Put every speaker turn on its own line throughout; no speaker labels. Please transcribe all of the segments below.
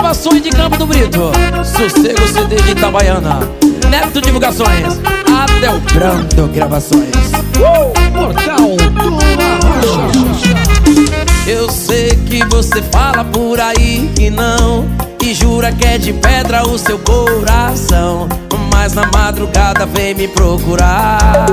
Gravações de Campo do Brito, Sossego CD de Itabaiana, Neto Divulgações, Abel Brando Gravações,
Portal do Arrocha.
Eu sei que você fala por aí que não, e jura que é de pedra o seu coração, mas na madrugada vem me procurar.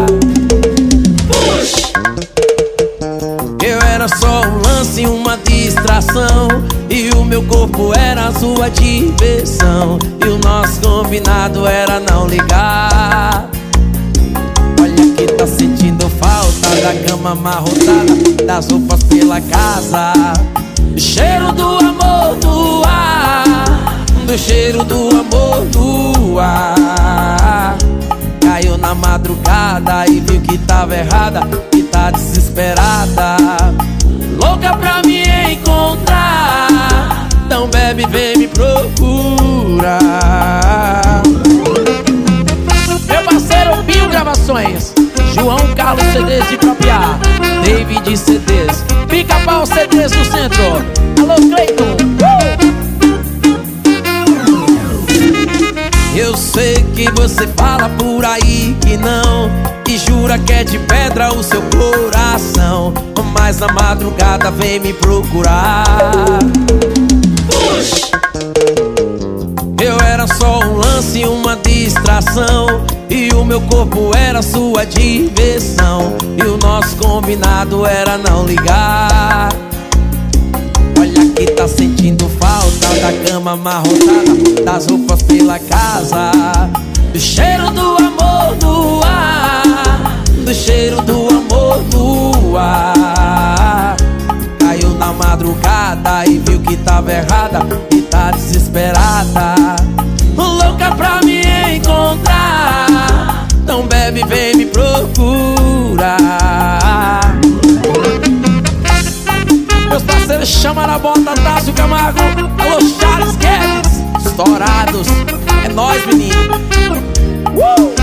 Eu era só um lance, uma distração, e o meu corpo era a sua diversão, e o nosso combinado era não ligar. Olha que tá sentindo falta da cama amarrotada, das roupas pela casa, do cheiro do amor no ar, do cheiro do amor no ar. Caiu na madrugada e viu que tava errada, e tá desesperada, louca pra me encontrar. Então bebe, vem me procurar. Meu parceiro Pio Gravações, João Carlos CDs de Propriar, David CDs, Pica-Pau CDs do Centro. Alô, Cleiton. Eu sei que você fala por aí que não, e jura que é de pedra o seu coração, mas na madrugada vem me procurar. Eu era só um lance, uma distração, e o meu corpo era sua diversão, e o nosso combinado era não ligar. Olha que tá sentindo falta da cama amarrotada, das roupas pela casa, do cheiro do amor no ar, do cheiro do amor no ar. Caiu na madrugada e viu que tava errada, e tá desesperada, louca pra me encontrar. Então bebe, vem me procurar. Meus parceiros chamam na bota, Tássio Camargo, alô Charles Guedes, estourados, é nóis, menino.